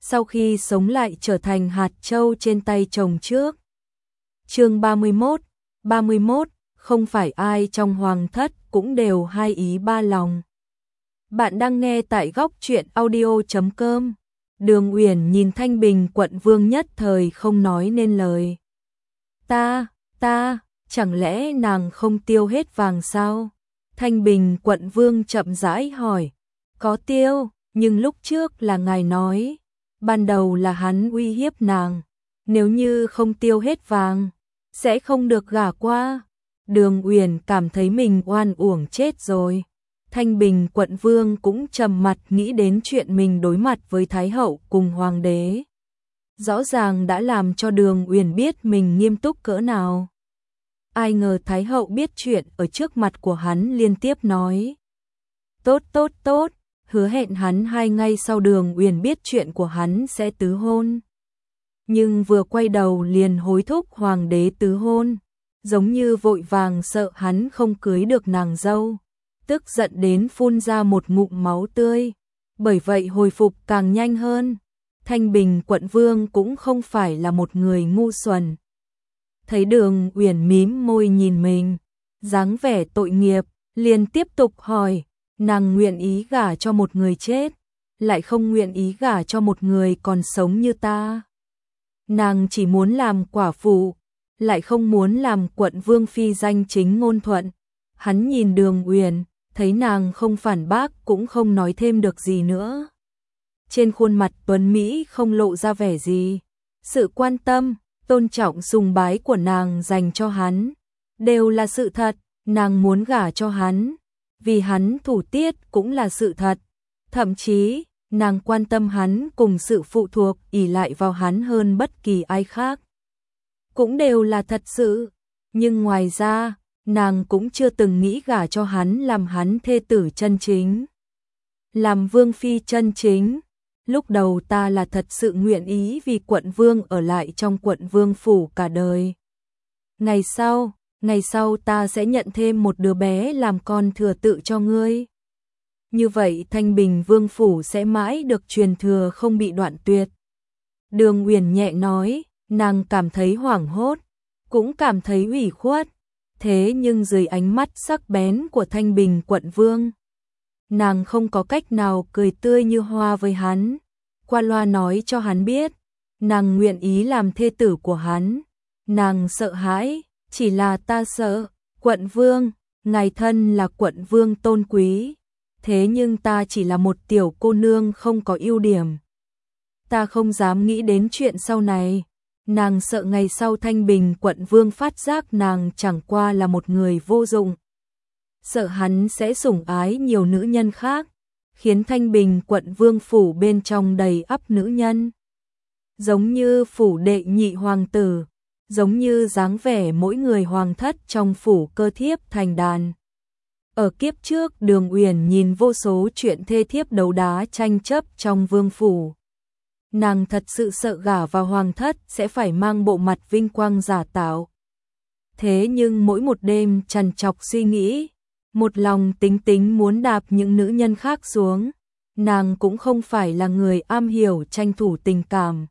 sau khi sống lại trở thành hạt châu trên tay chồng trước. Chương 31, không phải ai trong hoàng thất cũng đều hai ý ba lòng. Bạn đang nghe tại góc truyện audio.com. Đường Uyển nhìn Thanh Bình quận vương nhất thời không nói nên lời. Ta, chẳng lẽ nàng không tiêu hết vàng sao? Thanh Bình quận vương chậm rãi hỏi. Có tiêu, nhưng lúc trước là ngài nói, ban đầu là hắn uy hiếp nàng, nếu như không tiêu hết vàng, sẽ không được gả qua. Đường Uyển cảm thấy mình oan uổng chết rồi. Thanh Bình quận vương cũng trầm mặt nghĩ đến chuyện mình đối mặt với Thái hậu cùng hoàng đế. Rõ ràng đã làm cho Đường Uyển biết mình nghiêm túc cỡ nào. Ai ngờ Thái hậu biết chuyện ở trước mặt của hắn liên tiếp nói. Tốt, hứa hẹn hắn 2 ngày sau Đường Uyển biết chuyện của hắn sẽ tứ hôn. Nhưng vừa quay đầu liền hối thúc hoàng đế tứ hôn, giống như vội vàng sợ hắn không cưới được nàng dâu, tức giận đến phun ra một ngụm máu tươi, bởi vậy hồi phục càng nhanh hơn. Thanh Bình quận vương cũng không phải là một người ngu xuẩn. Thấy Đường Uyển mím môi nhìn mình, dáng vẻ tội nghiệp, liền tiếp tục hỏi, nàng nguyện ý gả cho một người chết, lại không nguyện ý gả cho một người còn sống như ta. Nàng chỉ muốn làm quả phụ, lại không muốn làm quận vương phi danh chính ngôn thuận. Hắn nhìn Đường Uyển, thấy nàng không phản bác cũng không nói thêm được gì nữa. Trên khuôn mặt tuấn mỹ không lộ ra vẻ gì. Sự quan tâm, tôn trọng sùng bái của nàng dành cho hắn đều là sự thật. Nàng muốn gả cho hắn vì hắn thủ tiết cũng là sự thật. Thậm chí nàng quan tâm hắn cùng sự phụ thuộc ỷ lại vào hắn hơn bất kỳ ai khác cũng đều là thật sự. Nhưng ngoài ra nàng cũng chưa từng nghĩ gả cho hắn làm hắn thê tử chân chính, làm vương phi chân chính. Lúc đầu ta là thật sự nguyện ý vì quận vương ở lại trong quận vương phủ cả đời. Ngày sau ta sẽ nhận thêm một đứa bé làm con thừa tự cho ngươi. Như vậy Thanh Bình vương phủ sẽ mãi được truyền thừa không bị đoạn tuyệt. Đường Uyển nhẹ nói, nàng cảm thấy hoảng hốt, cũng cảm thấy ủy khuất. Thế nhưng dưới ánh mắt sắc bén của Thanh Bình quận vương, nàng không có cách nào cười tươi như hoa với hắn. Qua loa nói cho hắn biết, nàng nguyện ý làm thê tử của hắn. Nàng sợ hãi, chỉ là ta sợ, quận vương, ngài thân là quận vương tôn quý, thế nhưng ta chỉ là một tiểu cô nương không có ưu điểm. Ta không dám nghĩ đến chuyện sau này. Nàng sợ ngày sau Thanh Bình quận vương phát giác nàng chẳng qua là một người vô dụng. Sợ hắn sẽ sủng ái nhiều nữ nhân khác, khiến Thanh Bình quận vương phủ bên trong đầy ắp nữ nhân. Giống như phủ đệ nhị hoàng tử, giống như dáng vẻ mỗi người hoàng thất trong phủ cơ thiếp thành đàn. Ở kiếp trước Đường Uyển nhìn vô số chuyện thê thiếp đấu đá tranh chấp trong vương phủ. Nàng thật sự sợ gả vào hoàng thất sẽ phải mang bộ mặt vinh quang giả tạo. Thế nhưng mỗi một đêm trằn trọc suy nghĩ, một lòng tính muốn đạp những nữ nhân khác xuống. Nàng cũng không phải là người am hiểu tranh thủ tình cảm.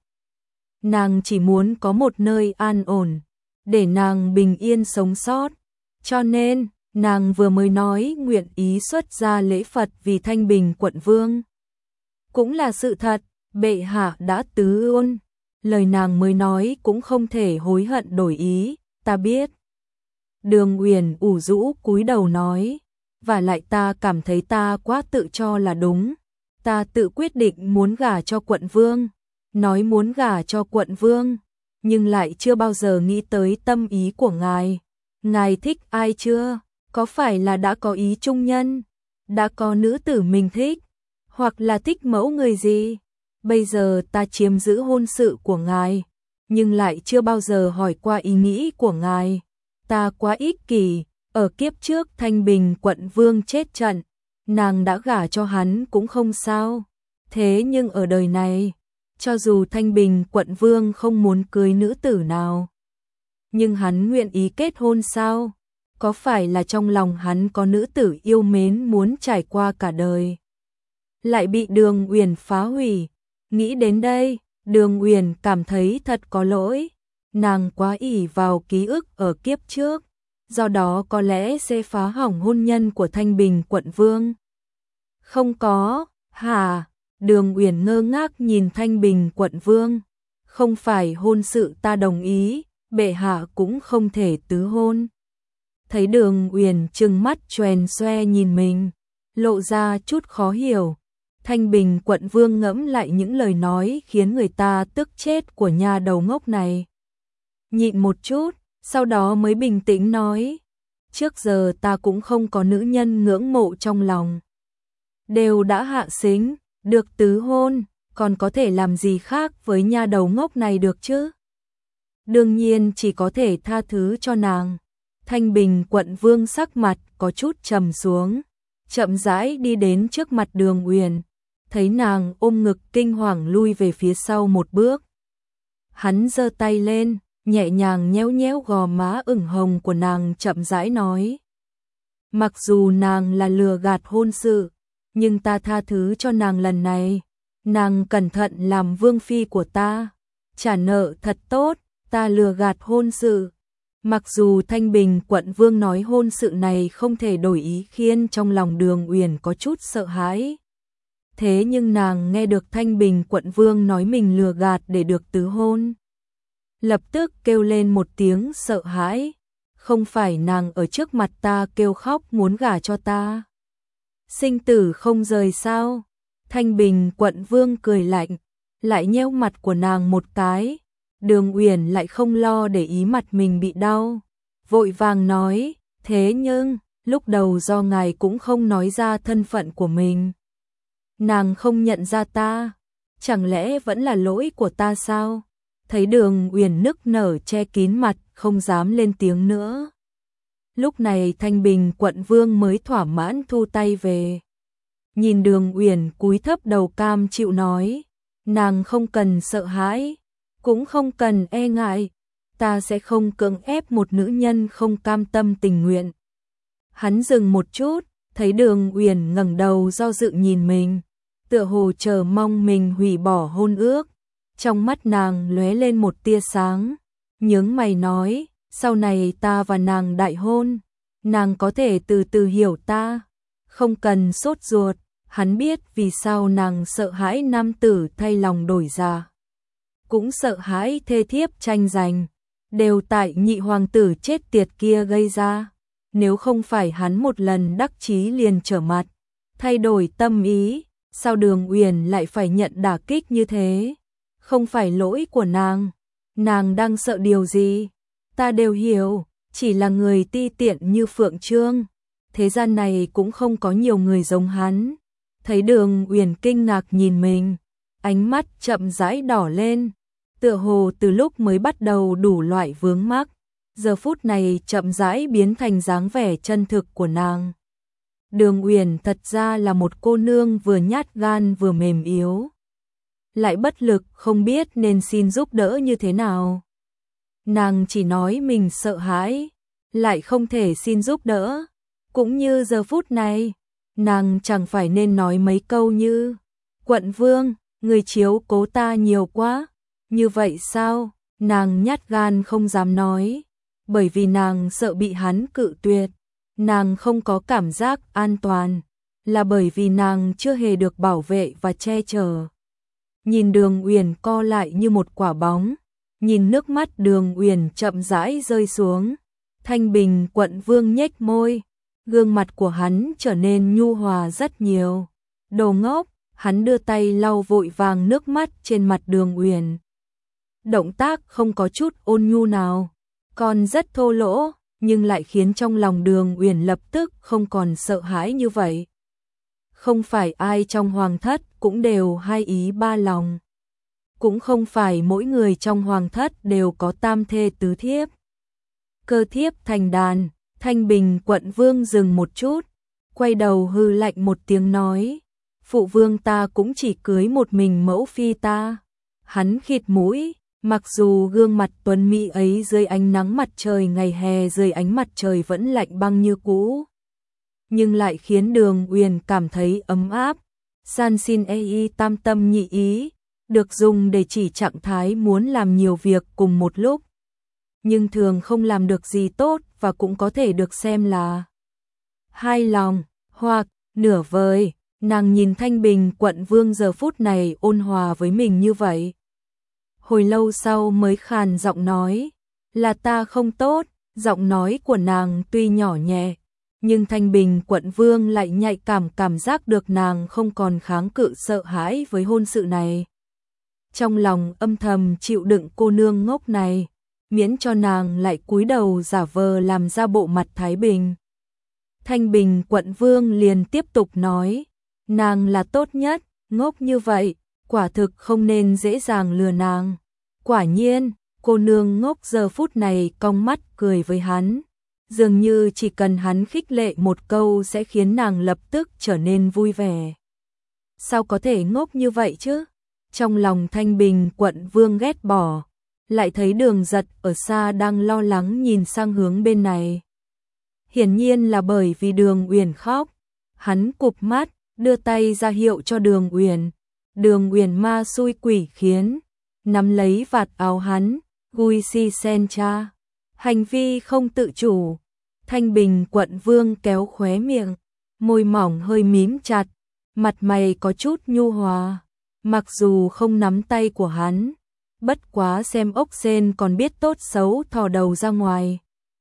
Nàng chỉ muốn có một nơi an ổn, để nàng bình yên sống sót. Cho nên, nàng vừa mới nói nguyện ý xuất ra lễ Phật vì Thanh Bình quận vương. Cũng là sự thật. Bệ hạ đã tứ hôn, lời nàng mới nói cũng không thể hối hận đổi ý, ta biết. Đường Uyển ủ rũ cúi đầu nói, và lại ta cảm thấy ta quá tự cho là đúng. Ta tự quyết định muốn gả cho quận vương, nói muốn gả cho quận vương, nhưng lại chưa bao giờ nghĩ tới tâm ý của ngài. Ngài thích ai chưa? Có phải là đã có ý trung nhân, đã có nữ tử mình thích, hoặc là thích mẫu người gì? Bây giờ ta chiếm giữ hôn sự của ngài, nhưng lại chưa bao giờ hỏi qua ý nghĩ của ngài. Ta quá ích kỷ, ở kiếp trước Thanh Bình quận vương chết trận, nàng đã gả cho hắn cũng không sao. Thế nhưng ở đời này, cho dù Thanh Bình quận vương không muốn cưới nữ tử nào, nhưng hắn nguyện ý kết hôn sao? Có phải là trong lòng hắn có nữ tử yêu mến muốn trải qua cả đời, lại bị Đường Uyển phá hủy? Nghĩ đến đây, Đường Uyển cảm thấy thật có lỗi, nàng quá ỷ vào ký ức ở kiếp trước, do đó có lẽ sẽ phá hỏng hôn nhân của Thanh Bình quận vương. Không có, hả? Đường Uyển ngơ ngác nhìn Thanh Bình quận vương. Không phải hôn sự ta đồng ý, bệ hạ cũng không thể tứ hôn. Thấy Đường Uyển trừng mắt choèn xoe nhìn mình, lộ ra chút khó hiểu. Thanh Bình quận vương ngẫm lại những lời nói khiến người ta tức chết của nhà đầu ngốc này. Nhịn một chút, sau đó mới bình tĩnh nói, trước giờ ta cũng không có nữ nhân ngưỡng mộ trong lòng. Đều đã hạ sính, được tứ hôn, còn có thể làm gì khác với nhà đầu ngốc này được chứ? Đương nhiên chỉ có thể tha thứ cho nàng. Thanh Bình quận vương sắc mặt có chút trầm xuống, chậm rãi đi đến trước mặt Đường Uyển, thấy nàng ôm ngực kinh hoàng lui về phía sau một bước. Hắn giơ tay lên, nhẹ nhàng nhéo nhéo gò má ửng hồng của nàng, chậm rãi nói: mặc dù nàng là lừa gạt hôn sự, nhưng ta tha thứ cho nàng lần này. Nàng cẩn thận làm vương phi của ta, trả nợ thật tốt, ta lừa gạt hôn sự. Mặc dù Thanh Bình quận vương nói hôn sự này không thể đổi ý, khiến trong lòng Đường Uyển có chút sợ hãi. Thế nhưng nàng nghe được Thanh Bình quận vương nói mình lừa gạt để được tứ hôn, lập tức kêu lên một tiếng sợ hãi. Không phải nàng ở trước mặt ta kêu khóc muốn gả cho ta, sinh tử không rời sao? Thanh Bình quận vương cười lạnh, lại nhéo mặt của nàng một cái. Đường Uyển lại không lo để ý mặt mình bị đau, vội vàng nói: thế nhưng, lúc đầu do ngài cũng không nói ra thân phận của mình. Nàng không nhận ra ta, chẳng lẽ vẫn là lỗi của ta sao? Thấy Đường Uyển nức nở che kín mặt, không dám lên tiếng nữa. Lúc này Thanh Bình quận vương mới thỏa mãn thu tay về. Nhìn Đường Uyển cúi thấp đầu cam chịu nói: nàng không cần sợ hãi, cũng không cần e ngại, ta sẽ không cưỡng ép một nữ nhân không cam tâm tình nguyện. Hắn dừng một chút, thấy Đường Uyển ngẩng đầu do dự nhìn mình, tựa hồ chờ mong mình hủy bỏ hôn ước. Trong mắt nàng lóe lên một tia sáng, nhướng mày nói: sau này ta và nàng đại hôn, nàng có thể từ từ hiểu ta, không cần sốt ruột. Hắn biết vì sao nàng sợ hãi nam tử thay lòng đổi dạ, cũng sợ hãi thê thiếp tranh giành, đều tại nhị hoàng tử chết tiệt kia gây ra. Nếu không phải hắn một lần đắc chí liền trở mặt, thay đổi tâm ý, sao Đường Uyển lại phải nhận đả kích như thế? Không phải lỗi của nàng đang sợ điều gì? Ta đều hiểu, chỉ là người ti tiện như Phượng Trương, thế gian này cũng không có nhiều người giống hắn. Thấy Đường Uyển kinh ngạc nhìn mình, ánh mắt chậm rãi đỏ lên, tựa hồ từ lúc mới bắt đầu đủ loại vướng mắc, giờ phút này chậm rãi biến thành dáng vẻ chân thực của nàng. Đường Uyển thật ra là một cô nương vừa nhát gan vừa mềm yếu, lại bất lực không biết nên xin giúp đỡ như thế nào. Nàng chỉ nói mình sợ hãi, lại không thể xin giúp đỡ. Cũng như giờ phút này, nàng chẳng phải nên nói mấy câu như: quận vương, người chiếu cố ta nhiều quá, như vậy sao? Nàng nhát gan không dám nói, bởi vì nàng sợ bị hắn cự tuyệt. Nàng không có cảm giác an toàn, là bởi vì nàng chưa hề được bảo vệ và che chở. Nhìn Đường Uyển co lại như một quả bóng, nhìn nước mắt Đường Uyển chậm rãi rơi xuống, Thanh Bình quận vương nhếch môi, gương mặt của hắn trở nên nhu hòa rất nhiều. Đồ ngốc, hắn đưa tay lau vội vàng nước mắt trên mặt Đường Uyển. Động tác không có chút ôn nhu nào, còn rất thô lỗ, nhưng lại khiến trong lòng Đường Uyển lập tức không còn sợ hãi như vậy. Không phải ai trong hoàng thất cũng đều hai ý ba lòng, cũng không phải mỗi người trong hoàng thất đều có tam thê tứ thiếp. Cơ thiếp thành đàn. Thanh Bình quận vương dừng một chút, quay đầu hư lạnh một tiếng nói: phụ vương ta cũng chỉ cưới một mình mẫu phi ta. Hắn khịt mũi, mặc dù gương mặt tuấn mỹ ấy dưới ánh nắng mặt trời ngày hè, dưới ánh mặt trời vẫn lạnh băng như cũ, nhưng lại khiến Đường Uyển cảm thấy ấm áp. San xin y tam tâm nhị ý, được dùng để chỉ trạng thái muốn làm nhiều việc cùng một lúc, nhưng thường không làm được gì tốt và cũng có thể được xem là hai lòng hoặc nửa vời. Nàng nhìn Thanh Bình quận vương giờ phút này ôn hòa với mình như vậy. Hồi lâu sau mới khàn giọng nói, là ta không tốt. Giọng nói của nàng tuy nhỏ nhẹ, nhưng Thanh Bình quận vương lại nhạy cảm giác được nàng không còn kháng cự sợ hãi với hôn sự này. Trong lòng âm thầm chịu đựng cô nương ngốc này, miễn cho nàng lại cúi đầu giả vờ làm ra bộ mặt thái bình. Thanh Bình quận vương liền tiếp tục nói, nàng là tốt nhất, ngốc như vậy, quả thực không nên dễ dàng lừa nàng. Quả nhiên, cô nương ngốc giờ phút này cong mắt cười với hắn, dường như chỉ cần hắn khích lệ một câu sẽ khiến nàng lập tức trở nên vui vẻ. Sao có thể ngốc như vậy chứ? Trong lòng Thanh Bình quận vương ghét bỏ, lại thấy Đường Giật ở xa đang lo lắng nhìn sang hướng bên này. Hiển nhiên là bởi vì Đường Uyển khóc, hắn cụp mắt, đưa tay ra hiệu cho Đường Uyển. Đường Uyển ma xui quỷ khiến, nắm lấy vạt áo hắn, gui si sen cha. Hành vi không tự chủ. Thanh Bình quận vương kéo khóe miệng, môi mỏng hơi mím chặt, mặt mày có chút nhu hòa. Mặc dù không nắm tay của hắn, bất quá xem ốc sên còn biết tốt xấu thò đầu ra ngoài.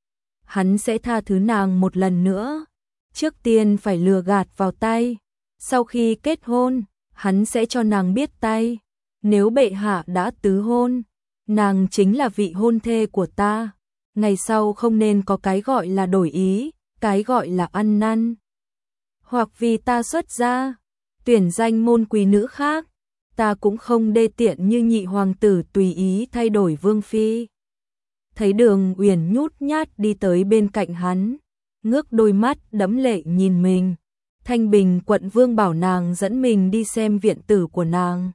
Hắn sẽ tha thứ nàng một lần nữa. Trước tiên phải lừa gạt vào tay, sau khi kết hôn, hắn sẽ cho nàng biết tay. Nếu bệ hạ đã tứ hôn, nàng chính là vị hôn thê của ta. Ngày sau không nên có cái gọi là đổi ý, cái gọi là ăn năn. Hoặc vì ta xuất gia, tuyển danh môn quý nữ khác, ta cũng không đê tiện như nhị hoàng tử tùy ý thay đổi vương phi. Thấy Đường Uyển nhút nhát đi tới bên cạnh hắn, ngước đôi mắt đẫm lệ nhìn mình. Thanh Bình quận vương bảo nàng dẫn mình đi xem viện tử của nàng.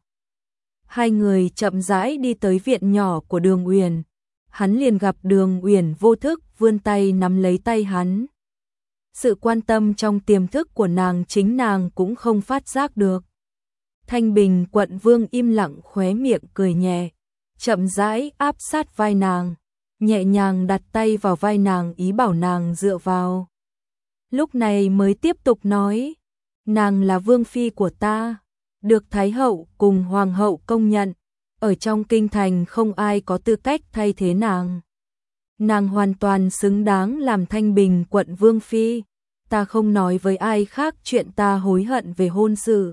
Hai người chậm rãi đi tới viện nhỏ của Đường Uyển. Hắn liền gặp Đường Uyển vô thức vươn tay nắm lấy tay hắn. Sự quan tâm trong tiềm thức của nàng chính nàng cũng không phát giác được. Thanh Bình quận vương im lặng khóe miệng cười nhẹ, chậm rãi áp sát vai nàng, nhẹ nhàng đặt tay vào vai nàng ý bảo nàng dựa vào. Lúc này mới tiếp tục nói, nàng là vương phi của ta, được Thái hậu cùng Hoàng hậu công nhận, ở trong kinh thành không ai có tư cách thay thế nàng. Nàng hoàn toàn xứng đáng làm Thanh Bình quận vương phi, ta không nói với ai khác chuyện ta hối hận về hôn sự.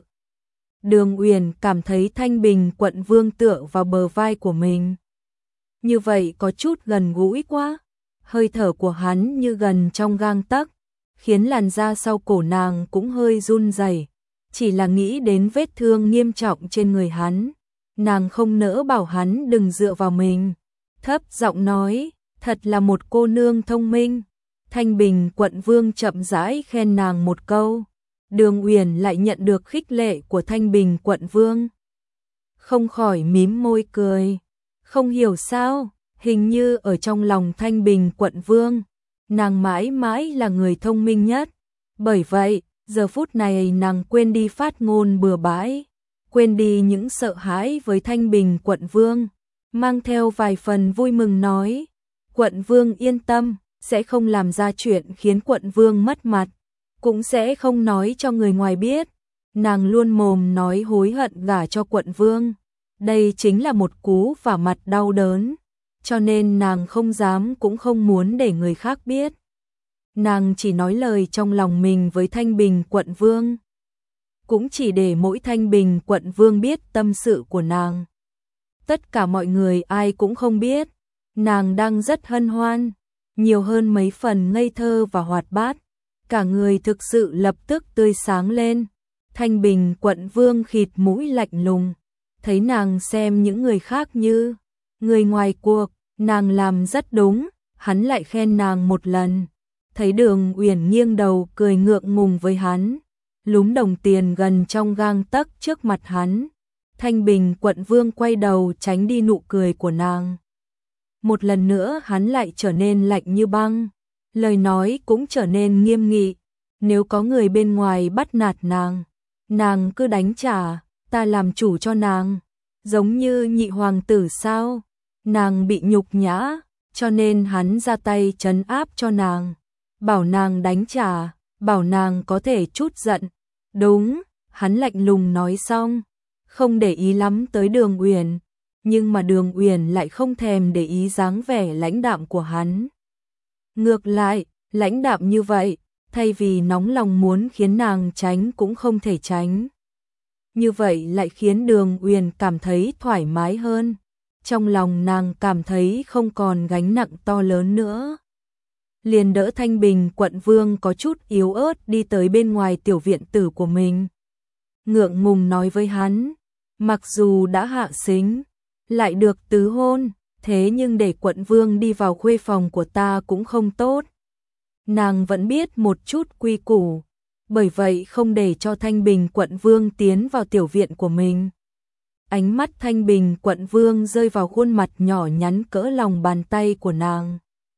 Đường Uyển cảm thấy Thanh Bình quận vương tựa vào bờ vai của mình. Như vậy có chút gần gũi quá, hơi thở của hắn như gần trong gang tấc, khiến làn da sau cổ nàng cũng hơi run rẩy. Chỉ là nghĩ đến vết thương nghiêm trọng trên người hắn, nàng không nỡ bảo hắn đừng dựa vào mình. Thấp giọng nói, thật là một cô nương thông minh. Thanh Bình quận vương chậm rãi khen nàng một câu. Đường Uyển lại nhận được khích lệ của Thanh Bình quận vương, không khỏi mím môi cười. Không hiểu sao, hình như ở trong lòng Thanh Bình quận vương, nàng mãi mãi là người thông minh nhất. Bởi vậy, giờ phút này nàng quên đi phát ngôn bừa bãi, quên đi những sợ hãi với Thanh Bình quận vương, mang theo vài phần vui mừng nói, quận vương yên tâm, sẽ không làm ra chuyện khiến quận vương mất mặt, cũng sẽ không nói cho người ngoài biết. Nàng luôn mồm nói hối hận gả cho quận vương, đây chính là một cú vả mặt đau đớn, cho nên nàng không dám cũng không muốn để người khác biết. Nàng chỉ nói lời trong lòng mình với Thanh Bình quận vương, cũng chỉ để mỗi Thanh Bình quận vương biết tâm sự của nàng. Tất cả mọi người ai cũng không biết, nàng đang rất hân hoan, nhiều hơn mấy phần ngây thơ và hoạt bát, cả người thực sự lập tức tươi sáng lên. Thanh Bình quận vương khịt mũi lạnh lùng, thấy nàng xem những người khác như người ngoài cuộc, nàng làm rất đúng, hắn lại khen nàng một lần. Thấy Đường Uyển nghiêng đầu cười ngượng ngùng với hắn, lúm đồng tiền gần trong gang tấc trước mặt hắn. Thanh Bình quận vương quay đầu tránh đi nụ cười của nàng. Một lần nữa hắn lại trở nên lạnh như băng, lời nói cũng trở nên nghiêm nghị. Nếu có người bên ngoài bắt nạt nàng cứ đánh trả, ta làm chủ cho nàng. Giống như nhị hoàng tử sao? Nàng bị nhục nhã, cho nên hắn ra tay trấn áp cho nàng, bảo nàng đánh trả, bảo nàng có thể trút giận. Đúng, hắn lạnh lùng nói xong, không để ý lắm tới Đường Uyển, nhưng mà Đường Uyển lại không thèm để ý dáng vẻ lãnh đạm của hắn. Ngược lại, lãnh đạm như vậy, thay vì nóng lòng muốn khiến nàng tránh cũng không thể tránh. Như vậy lại khiến Đường Uyển cảm thấy thoải mái hơn. Trong lòng nàng cảm thấy không còn gánh nặng to lớn nữa. Liền đỡ Thanh Bình quận vương có chút yếu ớt đi tới bên ngoài tiểu viện tử của mình. Ngượng ngùng nói với hắn, mặc dù đã hạ sính, lại được tứ hôn, thế nhưng để quận vương đi vào khuê phòng của ta cũng không tốt. Nàng vẫn biết một chút quy củ, bởi vậy không để cho Thanh Bình quận vương tiến vào tiểu viện của mình. Ánh mắt Thanh Bình quận vương rơi vào khuôn mặt nhỏ nhắn cỡ lòng bàn tay của nàng.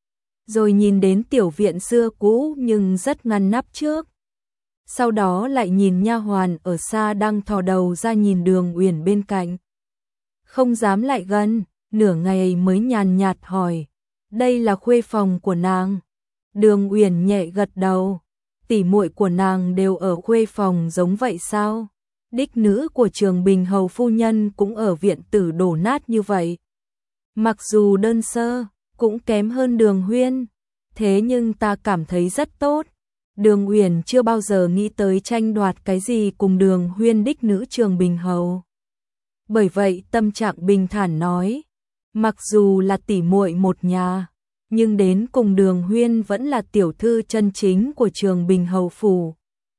Rồi nhìn đến tiểu viện xưa cũ nhưng rất ngăn nắp trước. Sau đó lại nhìn nha hoàn ở xa đang thò đầu ra nhìn Đường Uyển bên cạnh. Không dám lại gần, nửa ngày mới nhàn nhạt hỏi, đây là khuê phòng của nàng. Đường Uyển nhẹ gật đầu, tỷ muội của nàng đều ở khuê phòng giống vậy sao? Đích nữ của Trường Bình hầu phu nhân cũng ở viện tử đổ nát như vậy. Mặc dù đơn sơ, cũng kém hơn Đường Huyên, thế nhưng ta cảm thấy rất tốt. Đường Uyển chưa bao giờ nghĩ tới tranh đoạt cái gì cùng Đường Huyên đích nữ Trường Bình hầu. Bởi vậy tâm trạng bình thản nói, mặc dù là tỷ muội một nhà, nhưng đến cùng Đường Huyên vẫn là tiểu thư chân chính của Trường Bình hầu phủ.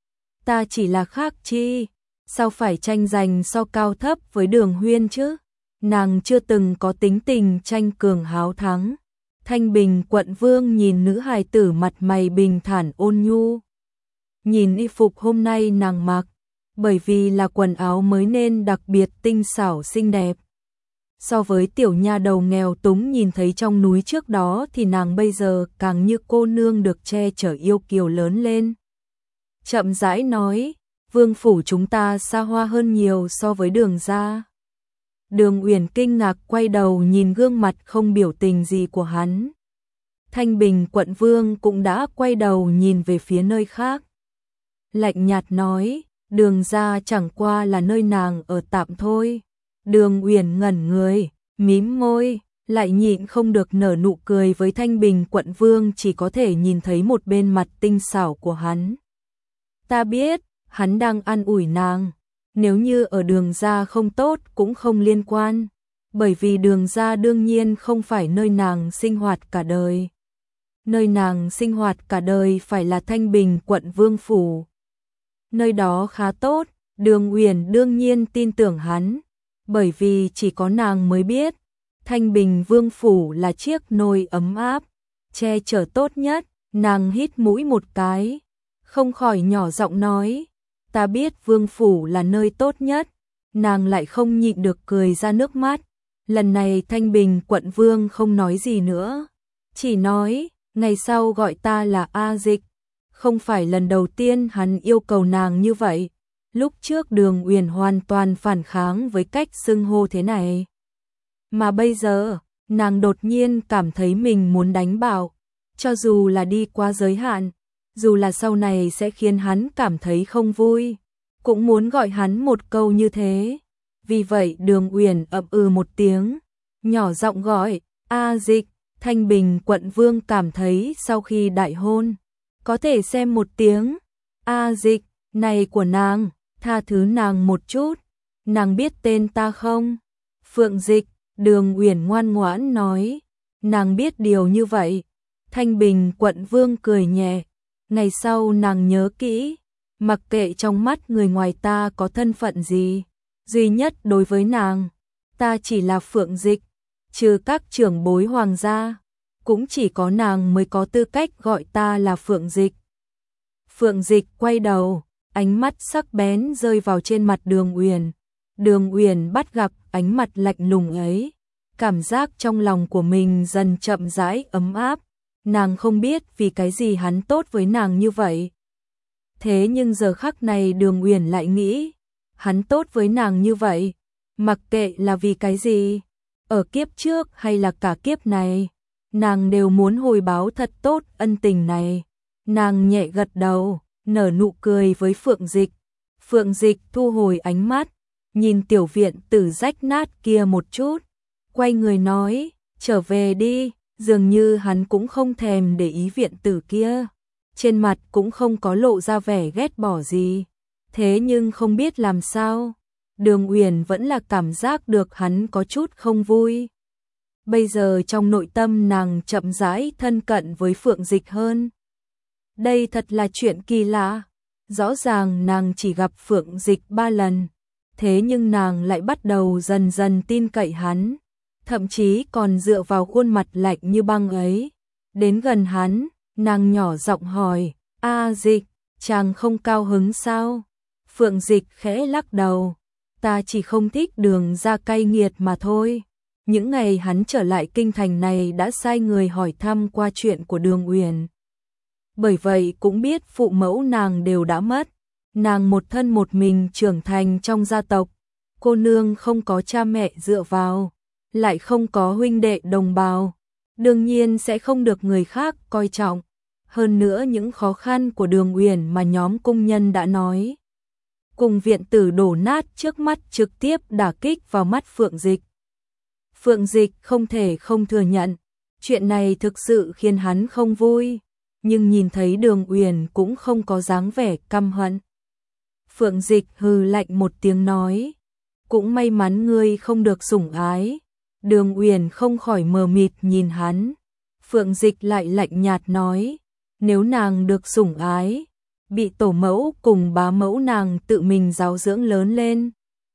Ta chỉ là khác chi, sao phải tranh giành so cao thấp với Đường Huyên chứ? Nàng chưa từng có tính tình tranh cường háo thắng. Thanh Bình quận vương nhìn nữ hài tử mặt mày bình thản ôn nhu. Nhìn y phục hôm nay nàng mặc, bởi vì là quần áo mới nên đặc biệt tinh xảo xinh đẹp. So với tiểu nha đầu nghèo túng nhìn thấy trong núi trước đó thì nàng bây giờ càng như cô nương được che chở yêu kiều lớn lên. Chậm rãi nói, vương phủ chúng ta xa hoa hơn nhiều so với Đường gia. Đường Uyển kinh ngạc quay đầu nhìn gương mặt không biểu tình gì của hắn. Thanh Bình quận vương cũng đã quay đầu nhìn về phía nơi khác. Lạnh nhạt nói, Đường gia chẳng qua là nơi nàng ở tạm thôi. Đường Uyển ngẩn người, mím môi, lại nhịn không được nở nụ cười với Thanh Bình quận vương, chỉ có thể nhìn thấy một bên mặt tinh xảo của hắn. Ta biết, hắn đang an ủi nàng. Nếu như ở Đường gia không tốt cũng không liên quan, bởi vì Đường gia đương nhiên không phải nơi nàng sinh hoạt cả đời. Nơi nàng sinh hoạt cả đời phải là Thanh Bình quận vương phủ. Nơi đó khá tốt, Đường Uyển đương nhiên tin tưởng hắn, bởi vì chỉ có nàng mới biết, Thanh Bình vương phủ là chiếc nồi ấm áp, che chở tốt nhất. Nàng hít mũi một cái, không khỏi nhỏ giọng nói, ta biết vương phủ là nơi tốt nhất. Nàng lại không nhịn được cười ra nước mắt. Lần này Thanh Bình quận vương không nói gì nữa, chỉ nói, ngày sau gọi ta là A Dịch. Không phải lần đầu tiên hắn yêu cầu nàng như vậy. Lúc trước Đường Uyển hoàn toàn phản kháng với cách xưng hô thế này. Mà bây giờ, nàng đột nhiên cảm thấy mình muốn đánh bạo, cho dù là đi qua giới hạn, dù là sau này sẽ khiến hắn cảm thấy không vui, cũng muốn gọi hắn một câu như thế. Vì vậy Đường Uyển ậm ừ một tiếng, nhỏ giọng gọi, A Dịch. Thanh Bình quận vương cảm thấy sau khi đại hôn, có thể xem một tiếng A Dịch này của nàng, tha thứ nàng một chút. Nàng biết tên ta không? Phượng Dịch. Đường Uyển ngoan ngoãn nói, nàng biết điều như vậy. Thanh Bình quận vương cười nhẹ, ngày sau nàng nhớ kỹ, mặc kệ trong mắt người ngoài ta có thân phận gì, duy nhất đối với nàng, ta chỉ là Phượng Dịch, trừ các trưởng bối hoàng gia, cũng chỉ có nàng mới có tư cách gọi ta là Phượng Dịch. Phượng Dịch quay đầu, ánh mắt sắc bén rơi vào trên mặt Đường Uyển. Đường Uyển bắt gặp ánh mặt lạnh lùng ấy, cảm giác trong lòng của mình dần chậm rãi ấm áp. Nàng không biết vì cái gì hắn tốt với nàng như vậy. Thế nhưng giờ khắc này Đường Uyển lại nghĩ, hắn tốt với nàng như vậy, Mặc kệ là vì cái gì, ở kiếp trước hay là cả kiếp này, nàng đều muốn hồi báo thật tốt ân tình này. Nàng nhẹ gật đầu, nở nụ cười với Phượng Dịch. Phượng Dịch thu hồi ánh mắt, nhìn tiểu viện tử rách nát kia một chút, quay người nói, trở về đi, dường như hắn cũng không thèm để ý viện tử kia. Trên mặt cũng không có lộ ra vẻ ghét bỏ gì. Thế nhưng không biết làm sao, Đường Uyển vẫn là cảm giác được hắn có chút không vui. Bây giờ trong nội tâm nàng chậm rãi thân cận với Phượng Dịch hơn. Đây thật là chuyện kỳ lạ. Rõ ràng nàng chỉ gặp Phượng Dịch 3 lần, thế nhưng nàng lại bắt đầu dần dần tin cậy hắn, thậm chí còn dựa vào khuôn mặt lạnh như băng ấy. Đến gần hắn, nàng nhỏ giọng hỏi, "A Dịch, chàng không cao hứng sao?" Phượng Dịch khẽ lắc đầu, "Ta chỉ không thích Đường gia cay nghiệt mà thôi." Những ngày hắn trở lại kinh thành này đã sai người hỏi thăm qua chuyện của Đường Uyển. Bởi vậy cũng biết phụ mẫu nàng đều đã mất. Nàng một thân một mình trưởng thành trong gia tộc. Cô nương không có cha mẹ dựa vào, lại không có huynh đệ đồng bào. Đương nhiên sẽ không được người khác coi trọng. Hơn nữa những khó khăn của Đường Uyển mà nhóm cung nhân đã nói. Cùng viện tử đổ nát trước mắt trực tiếp đả kích vào mắt Phượng Dịch. Phượng Dịch không thể không thừa nhận. Chuyện này thực sự khiến hắn không vui. Nhưng nhìn thấy Đường Uyển cũng không có dáng vẻ căm hận. Phượng Dịch hừ lạnh một tiếng nói, cũng may mắn ngươi không được sủng ái. Đường Uyển không khỏi mờ mịt nhìn hắn. Phượng Dịch lại lạnh nhạt nói, nếu nàng được sủng ái, bị tổ mẫu cùng bá mẫu nàng tự mình giáo dưỡng lớn lên,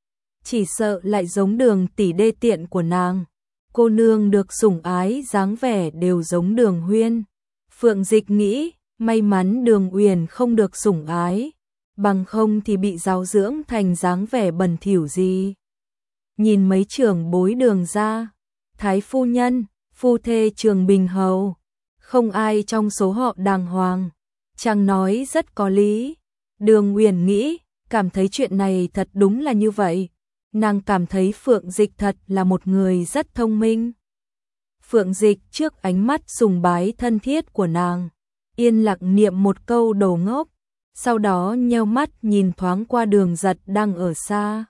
chỉ sợ lại giống Đường tỷ đê tiện của nàng. Cô nương được sủng ái dáng vẻ đều giống Đường Huyên. Phượng Dịch nghĩ, may mắn Đường Uyển không được sủng ái, bằng không thì bị giáo dưỡng thành dáng vẻ bẩn thỉu gì. Nhìn mấy trưởng bối Đường gia, Thái phu nhân, phu thê Trường Bình hầu, không ai trong số họ đàng hoàng. Chàng nói rất có lý. Đường Uyển nghĩ, cảm thấy chuyện này thật đúng là như vậy. Nàng cảm thấy Phượng Dịch thật là một người rất thông minh. Phượng Dịch trước ánh mắt sùng bái thân thiết của nàng, yên lặng niệm một câu đồ ngốc, sau đó nheo mắt nhìn thoáng qua Đường Giật đang ở xa.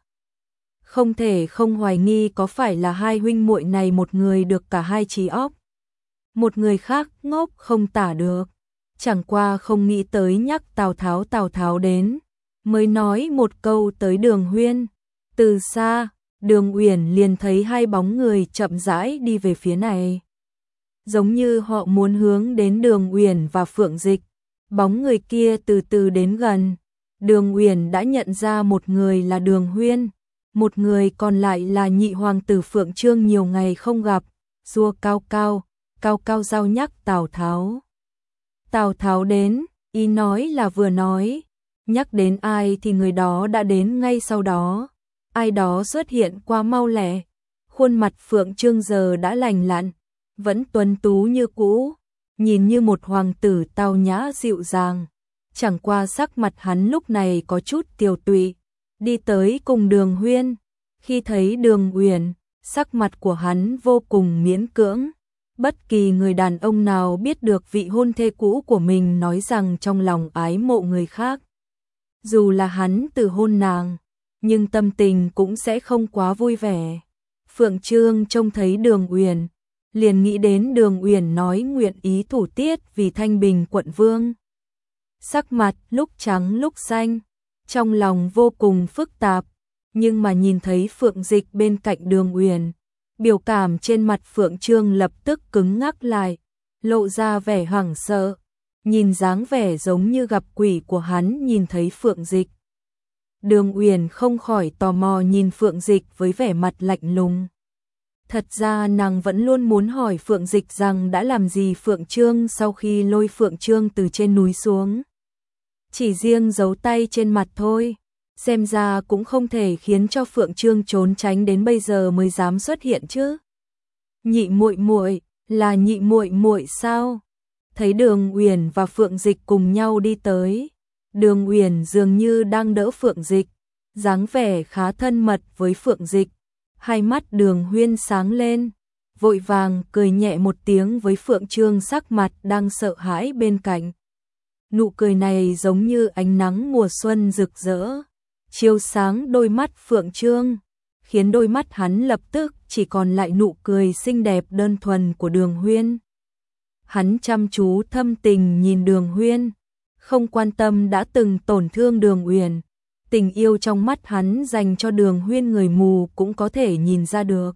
Không thể không hoài nghi có phải là hai huynh muội này một người được cả hai trí óc, một người khác ngốc không tả được. Chẳng qua không nghĩ tới nhắc Tào Tháo đến, mới nói một câu tới Đường Huyên. Từ xa, Đường Uyển liền thấy hai bóng người chậm rãi đi về phía này. Giống như họ muốn hướng đến Đường Uyển và Phượng Dịch. Bóng người kia từ từ đến gần. Đường Uyển đã nhận ra một người là Đường Huyên, một người còn lại là nhị hoàng tử Phượng Trương nhiều ngày không gặp. Rua cao cao giao nhắc Tào Tháo. Tào Tháo đến, ý nói là vừa nói. Nhắc đến ai thì người đó đã đến ngay sau đó. Ai đó xuất hiện qua mau lẹ. Khuôn mặt Phượng Trương giờ đã lành lặn, vẫn tuấn tú như cũ, nhìn như một hoàng tử tao nhã dịu dàng. Chẳng qua sắc mặt hắn lúc này có chút tiều tụy, đi tới cùng Đường Huyên. Khi thấy Đường Uyển, sắc mặt của hắn vô cùng miễn cưỡng. Bất kỳ người đàn ông nào biết được vị hôn thê cũ của mình nói rằng trong lòng ái mộ người khác, dù là hắn từ hôn nàng, nhưng tâm tình cũng sẽ không quá vui vẻ. Phượng Trương trông thấy Đường Uyển, liền nghĩ đến Đường Uyển nói nguyện ý thủ tiết vì Thanh Bình quận vương. Sắc mặt lúc trắng lúc xanh, trong lòng vô cùng phức tạp, nhưng mà nhìn thấy Phượng Dịch bên cạnh Đường Uyển, biểu cảm trên mặt Phượng Trương lập tức cứng ngắc lại, lộ ra vẻ hoảng sợ, nhìn dáng vẻ giống như gặp quỷ của hắn nhìn thấy Phượng Dịch. Đường Uyển không khỏi tò mò nhìn Phượng Dịch với vẻ mặt lạnh lùng. Thật ra nàng vẫn luôn muốn hỏi Phượng Dịch rằng đã làm gì Phượng Trương sau khi lôi Phượng Trương từ trên núi xuống. Chỉ riêng giấu tay trên mặt thôi, xem ra cũng không thể khiến cho Phượng Trương trốn tránh đến bây giờ mới dám xuất hiện chứ. Nhị muội muội, là nhị muội muội sao? Thấy Đường Uyển và Phượng Dịch cùng nhau đi tới, Đường Uyển dường như đang đỡ Phượng Dịch, dáng vẻ khá thân mật với Phượng Dịch, Hai mắt Đường Huyên sáng lên, vội vàng cười nhẹ một tiếng với Phượng Trương sắc mặt đang sợ hãi bên cạnh. Nụ cười này giống như ánh nắng mùa xuân rực rỡ, chiếu sáng đôi mắt Phượng Trương, khiến đôi mắt hắn lập tức chỉ còn lại nụ cười xinh đẹp đơn thuần của Đường Huyên. Hắn chăm chú thâm tình nhìn Đường Huyên, không quan tâm đã từng tổn thương Đường Uyển. Tình yêu trong mắt hắn dành cho Đường Huyên người mù cũng có thể nhìn ra được.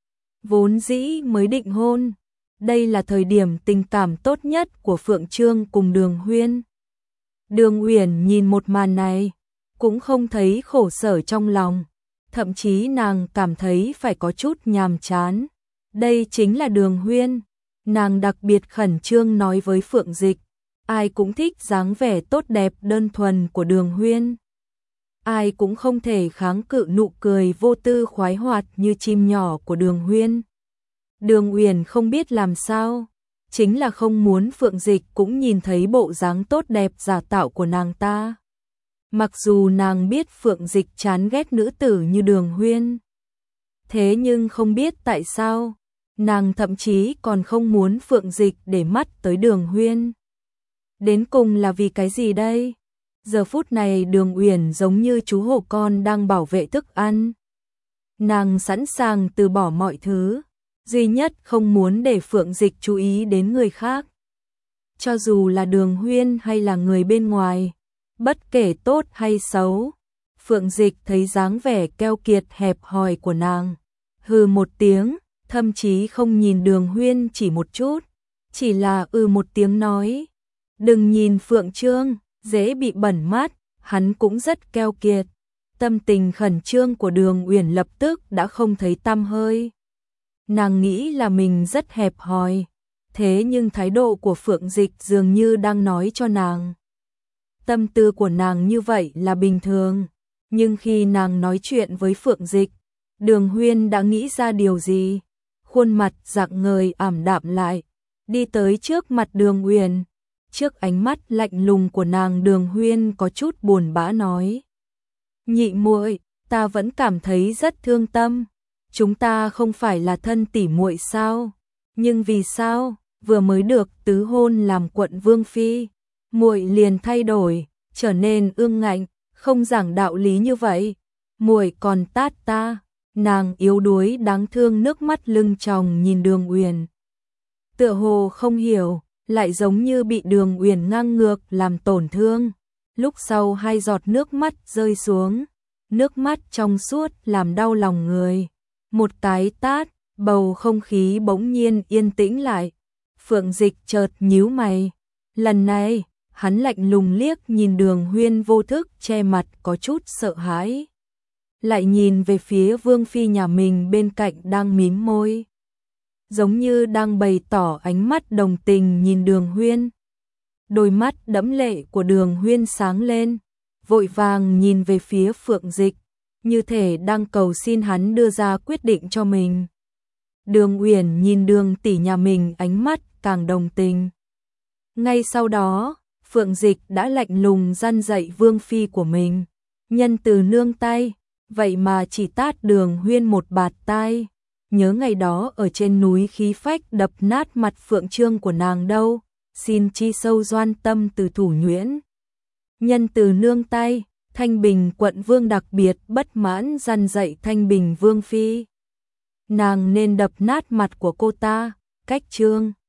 Vốn dĩ mới định hôn, đây là thời điểm tình cảm tốt nhất của Phượng Trương cùng Đường Huyên. Đường Uyển nhìn một màn này, cũng không thấy khổ sở trong lòng, thậm chí nàng cảm thấy phải có chút nhàm chán. Đây chính là Đường Huyên, nàng đặc biệt khẩn trương nói với Phượng Dịch, ai cũng thích dáng vẻ tốt đẹp đơn thuần của Đường Huyên. Ai cũng không thể kháng cự nụ cười vô tư khoái hoạt như chim nhỏ của Đường Huyên. Đường Uyển không biết làm sao, chính là không muốn Phượng Dịch cũng nhìn thấy bộ dáng tốt đẹp giả tạo của nàng ta. Mặc dù nàng biết Phượng Dịch chán ghét nữ tử như Đường Huyên, thế nhưng không biết tại sao, nàng thậm chí còn không muốn Phượng Dịch để mắt tới Đường Huyên. Đến cùng là vì cái gì đây? Giờ phút này Đường Uyển giống như chú hổ con đang bảo vệ thức ăn. Nàng sẵn sàng từ bỏ mọi thứ, duy nhất không muốn để Phượng Dịch chú ý đến người khác. Cho dù là Đường Huyên hay là người bên ngoài, bất kể tốt hay xấu, Phượng Dịch thấy dáng vẻ keo kiệt hẹp hòi của nàng, hừ một tiếng, thậm chí không nhìn Đường Huyên chỉ một chút, chỉ là một tiếng nói, đừng nhìn Phượng Trương, dễ bị bẩn mắt, hắn cũng rất keo kiệt. Tâm tình khẩn trương của Đường Uyển lập tức đã không thấy tăm hơi. Nàng nghĩ là mình rất hẹp hòi, thế nhưng thái độ của Phượng Dịch dường như đang nói cho nàng. Tâm tư của nàng như vậy là bình thường, nhưng khi nàng nói chuyện với Phượng Dịch, Đường Huyên đã nghĩ ra điều gì, khuôn mặt rạng ngời ảm đạm lại, đi tới trước mặt Đường Uyển. Trước ánh mắt lạnh lùng của nàng, Đường Huyên có chút buồn bã nói: "Nhị muội, ta vẫn cảm thấy rất thương tâm. Chúng ta không phải là thân tỉ muội sao? Nhưng vì sao vừa mới được tứ hôn làm quận vương phi, muội liền thay đổi, trở nên ương ngạnh, không giảng đạo lý như vậy? Muội còn tát ta." Nàng yếu đuối đáng thương nước mắt lưng tròng nhìn Đường Uyển, tựa hồ không hiểu, lại giống như bị Đường Uyển ngang ngược làm tổn thương. Lúc sau hai giọt nước mắt rơi xuống, nước mắt trong suốt làm đau lòng người. Một cái tát, bầu không khí bỗng nhiên yên tĩnh lại. Phượng Dịch chợt nhíu mày. Lần này, hắn lạnh lùng liếc nhìn Đường Huyên vô thức che mặt có chút sợ hãi. Lại nhìn về phía Vương Phi nhà mình bên cạnh đang mím môi, giống như đang bày tỏ ánh mắt đồng tình nhìn Đường Huyên. Đôi mắt đẫm lệ của Đường Huyên sáng lên, vội vàng nhìn về phía Phượng Dịch, như thể đang cầu xin hắn đưa ra quyết định cho mình. Đường Uyển nhìn Đường tỷ nhà mình ánh mắt càng đồng tình. Ngay sau đó, Phượng Dịch đã lạnh lùng răn dạy Vương Phi của mình, nhân từ nương tay, vậy mà chỉ tát Đường Huyên một bạt tai. Nhớ ngày đó ở trên núi khí phách đập nát mặt Phượng Trương của nàng đâu, xin chi sâu doan tâm từ thủ nhuyễn. Nhân từ nương tay, Thanh Bình quận vương đặc biệt bất mãn răn dạy Thanh Bình Vương Phi. Nàng nên đập nát mặt của cô ta, cách Trương.